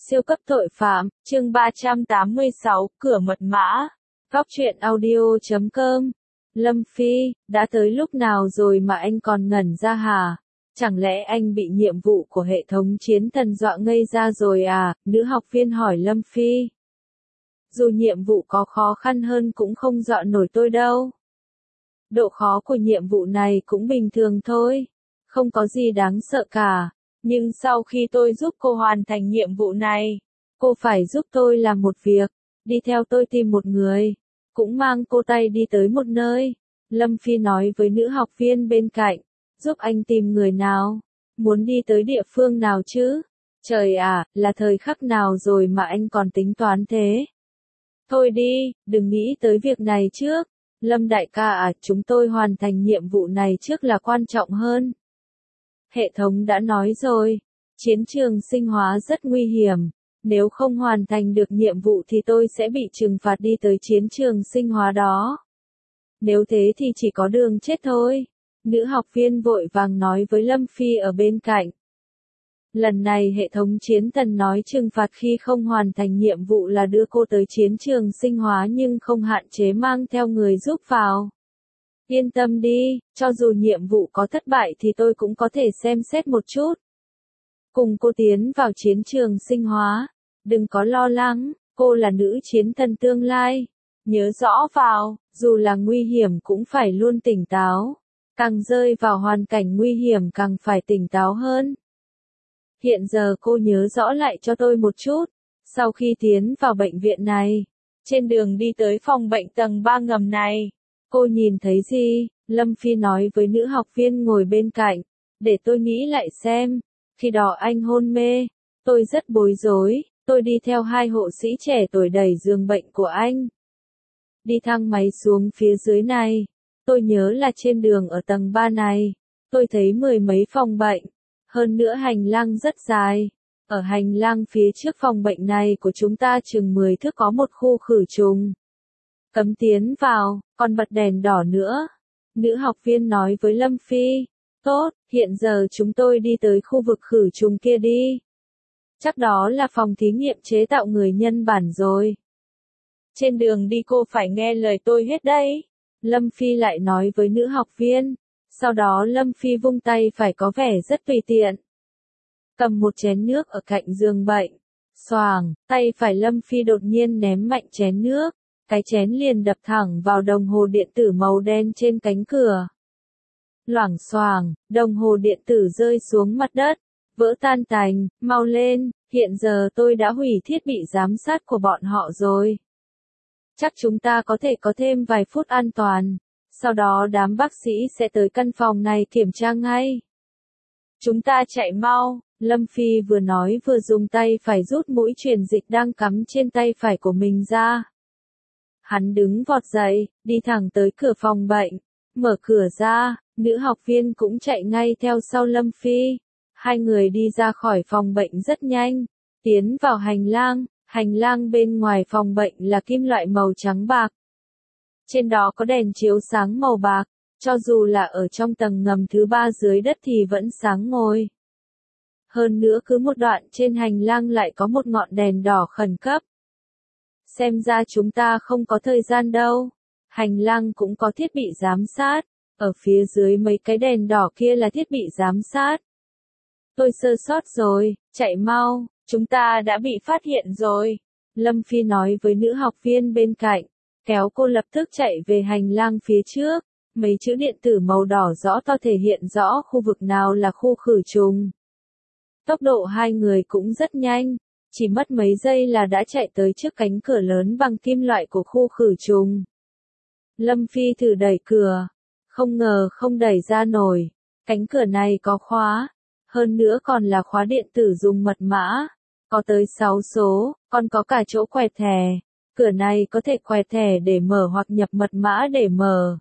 Siêu cấp tội phạm, chương 386, cửa mật mã. Góc truyện audio.com. Lâm Phi, đã tới lúc nào rồi mà anh còn ngẩn ra hả? Chẳng lẽ anh bị nhiệm vụ của hệ thống chiến thần dọa ngây ra rồi à? Nữ học viên hỏi Lâm Phi. Dù nhiệm vụ có khó khăn hơn cũng không dọa nổi tôi đâu. Độ khó của nhiệm vụ này cũng bình thường thôi. Không có gì đáng sợ cả. Nhưng sau khi tôi giúp cô hoàn thành nhiệm vụ này, cô phải giúp tôi làm một việc, đi theo tôi tìm một người, cũng mang cô tay đi tới một nơi. Lâm Phi nói với nữ học viên bên cạnh, giúp anh tìm người nào, muốn đi tới địa phương nào chứ? Trời à, là thời khắc nào rồi mà anh còn tính toán thế? Thôi đi, đừng nghĩ tới việc này trước. Lâm đại ca à, chúng tôi hoàn thành nhiệm vụ này trước là quan trọng hơn. Hệ thống đã nói rồi, chiến trường sinh hóa rất nguy hiểm, nếu không hoàn thành được nhiệm vụ thì tôi sẽ bị trừng phạt đi tới chiến trường sinh hóa đó. Nếu thế thì chỉ có đường chết thôi. Nữ học viên vội vàng nói với Lâm Phi ở bên cạnh. Lần này hệ thống chiến thần nói trừng phạt khi không hoàn thành nhiệm vụ là đưa cô tới chiến trường sinh hóa nhưng không hạn chế mang theo người giúp vào. Yên tâm đi, cho dù nhiệm vụ có thất bại thì tôi cũng có thể xem xét một chút. Cùng cô tiến vào chiến trường sinh hóa. Đừng có lo lắng, cô là nữ chiến thần tương lai. Nhớ rõ vào, dù là nguy hiểm cũng phải luôn tỉnh táo. Càng rơi vào hoàn cảnh nguy hiểm càng phải tỉnh táo hơn. Hiện giờ cô nhớ rõ lại cho tôi một chút. Sau khi tiến vào bệnh viện này, trên đường đi tới phòng bệnh tầng 3 ngầm này, cô nhìn thấy gì? Lâm Phi nói với nữ học viên ngồi bên cạnh. Để tôi nghĩ lại xem. Khi đó anh hôn mê. Tôi rất bối rối. Tôi đi theo hai hộ sĩ trẻ tuổi đẩy giường bệnh của anh. Đi thang máy xuống phía dưới này. Tôi nhớ là trên đường ở tầng 3 này. Tôi thấy mười mấy phòng bệnh. Hơn nữa hành lang rất dài. Ở hành lang phía trước phòng bệnh này của chúng ta chừng 10 thước có một khu khử trùng. Cấm tiến vào, còn bật đèn đỏ nữa. Nữ học viên nói với Lâm Phi. Tốt, hiện giờ chúng tôi đi tới khu vực khử trùng kia đi. Chắc đó là phòng thí nghiệm chế tạo người nhân bản rồi. Trên đường đi cô phải nghe lời tôi hết đấy. Lâm Phi lại nói với nữ học viên. Sau đó Lâm Phi vung tay phải có vẻ rất tùy tiện. Cầm một chén nước ở cạnh giường bệnh. Xoàng, tay phải Lâm Phi đột nhiên ném mạnh chén nước. Cái chén liền đập thẳng vào đồng hồ điện tử màu đen trên cánh cửa. Loảng xoàng, đồng hồ điện tử rơi xuống mặt đất, vỡ tan tành, mau lên, hiện giờ tôi đã hủy thiết bị giám sát của bọn họ rồi. Chắc chúng ta có thể có thêm vài phút an toàn, sau đó đám bác sĩ sẽ tới căn phòng này kiểm tra ngay. Chúng ta chạy mau, Lâm Phi vừa nói vừa dùng tay phải rút mũi truyền dịch đang cắm trên tay phải của mình ra. Hắn đứng vọt dậy, đi thẳng tới cửa phòng bệnh, mở cửa ra, nữ học viên cũng chạy ngay theo sau Lâm Phi. Hai người đi ra khỏi phòng bệnh rất nhanh, tiến vào hành lang bên ngoài phòng bệnh là kim loại màu trắng bạc. Trên đó có đèn chiếu sáng màu bạc, cho dù là ở trong tầng ngầm thứ 3 dưới đất thì vẫn sáng ngời. Hơn nữa cứ một đoạn trên hành lang lại có một ngọn đèn đỏ khẩn cấp. Xem ra chúng ta không có thời gian đâu. Hành lang cũng có thiết bị giám sát. Ở phía dưới mấy cái đèn đỏ kia là thiết bị giám sát. Tôi sơ sót rồi, chạy mau, chúng ta đã bị phát hiện rồi. Lâm Phi nói với nữ học viên bên cạnh, kéo cô lập tức chạy về hành lang phía trước. Mấy chữ điện tử màu đỏ rõ to thể hiện rõ khu vực nào là khu khử trùng. Tốc độ hai người cũng rất nhanh. Chỉ mất mấy giây là đã chạy tới trước cánh cửa lớn bằng kim loại của khu khử trùng. Lâm Phi thử đẩy cửa. Không ngờ không đẩy ra nổi. Cánh cửa này có khóa. Hơn nữa còn là khóa điện tử dùng mật mã. Có tới 6 số, còn có cả chỗ quẹt thẻ. Cửa này có thể quẹt thẻ để mở hoặc nhập mật mã để mở.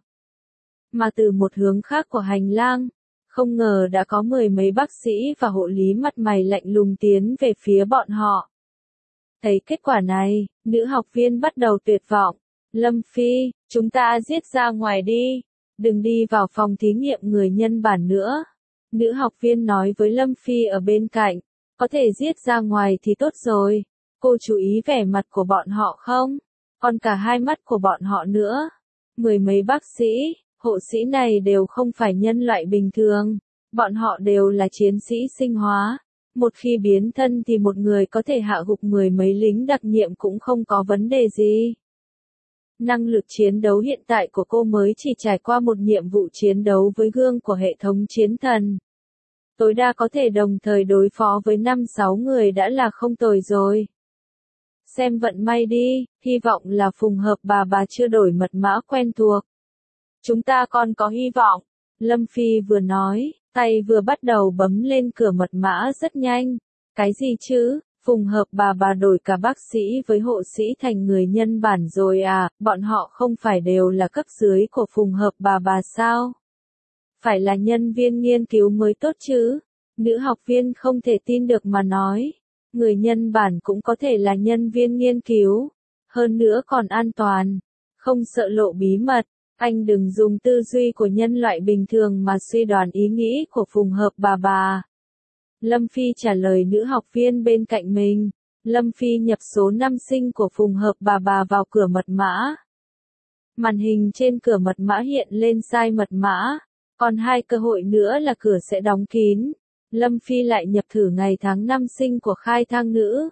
Mà từ một hướng khác của hành lang, không ngờ đã có mười mấy bác sĩ và hộ lý mặt mày lạnh lùng tiến về phía bọn họ. Thấy kết quả này, nữ học viên bắt đầu tuyệt vọng. Lâm Phi, chúng ta giết ra ngoài đi. Đừng đi vào phòng thí nghiệm người nhân bản nữa. Nữ học viên nói với Lâm Phi ở bên cạnh. Có thể giết ra ngoài thì tốt rồi. Cô chú ý vẻ mặt của bọn họ không? Còn cả hai mắt của bọn họ nữa. Mười mấy bác sĩ, hộ sĩ này đều không phải nhân loại bình thường. Bọn họ đều là chiến sĩ sinh hóa. Một khi biến thân thì một người có thể hạ gục mười mấy lính đặc nhiệm cũng không có vấn đề gì. Năng lực chiến đấu hiện tại của cô mới chỉ trải qua một nhiệm vụ chiến đấu với gương của hệ thống chiến thần. Tối đa có thể đồng thời đối phó với 5-6 người đã là không tồi rồi. Xem vận may đi, hy vọng là phùng hợp bà chưa đổi mật mã quen thuộc. Chúng ta còn có hy vọng. Lâm Phi vừa nói, tay vừa bắt đầu bấm lên cửa mật mã rất nhanh. Cái gì chứ? Phùng hợp bà đổi cả bác sĩ với hộ sĩ thành người nhân bản rồi à, bọn họ không phải đều là cấp dưới của phùng hợp bà sao? Phải là nhân viên nghiên cứu mới tốt chứ? Nữ học viên không thể tin được mà nói. Người nhân bản cũng có thể là nhân viên nghiên cứu. Hơn nữa còn an toàn. Không sợ lộ bí mật. Anh đừng dùng tư duy của nhân loại bình thường mà suy đoán ý nghĩ của phùng hợp bà. Lâm Phi trả lời nữ học viên bên cạnh mình. Lâm Phi nhập số năm sinh của phùng hợp bà vào cửa mật mã. Màn hình trên cửa mật mã hiện lên sai mật mã. Còn 2 cơ hội nữa là cửa sẽ đóng kín. Lâm Phi lại nhập thử ngày tháng năm sinh của khai thang nữ.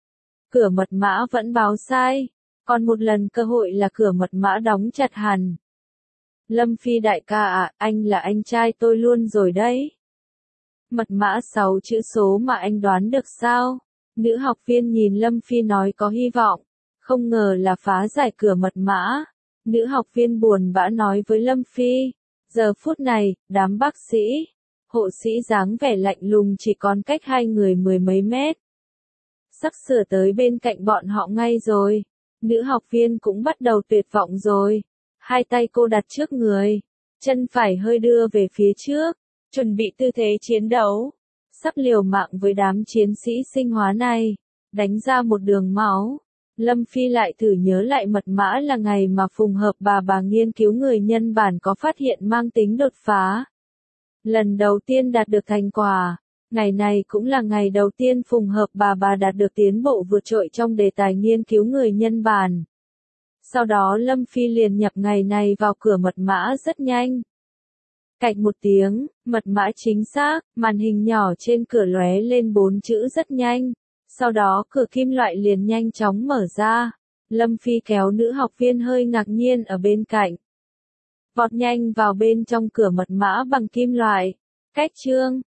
Cửa mật mã vẫn báo sai. Còn một lần cơ hội là cửa mật mã đóng chặt hẳn. Lâm Phi đại ca à, anh là anh trai tôi luôn rồi đấy. Mật mã 6 chữ số mà anh đoán được sao? Nữ học viên nhìn Lâm Phi nói có hy vọng. Không ngờ là phá giải cửa mật mã. Nữ học viên buồn bã nói với Lâm Phi. Giờ phút này, đám bác sĩ, hộ sĩ dáng vẻ lạnh lùng chỉ còn cách hai người mười mấy mét. Sắp sửa tới bên cạnh bọn họ ngay rồi. Nữ học viên cũng bắt đầu tuyệt vọng rồi. Hai tay cô đặt trước người. Chân phải hơi đưa về phía trước. Chuẩn bị tư thế chiến đấu. Sắp liều mạng với đám chiến sĩ sinh hóa này. Đánh ra một đường máu. Lâm Phi lại thử nhớ lại mật mã là ngày mà phùng hợp bà nghiên cứu người nhân bản có phát hiện mang tính đột phá. Lần đầu tiên đạt được thành quả. Ngày này cũng là ngày đầu tiên phùng hợp bà đạt được tiến bộ vượt trội trong đề tài nghiên cứu người nhân bản. Sau đó Lâm Phi liền nhập ngày này vào cửa mật mã rất nhanh. Cạch một tiếng, mật mã chính xác, màn hình nhỏ trên cửa lóe lên 4 chữ rất nhanh. Sau đó cửa kim loại liền nhanh chóng mở ra. Lâm Phi kéo nữ học viên hơi ngạc nhiên ở bên cạnh. Vọt nhanh vào bên trong cửa mật mã bằng kim loại. Cách chương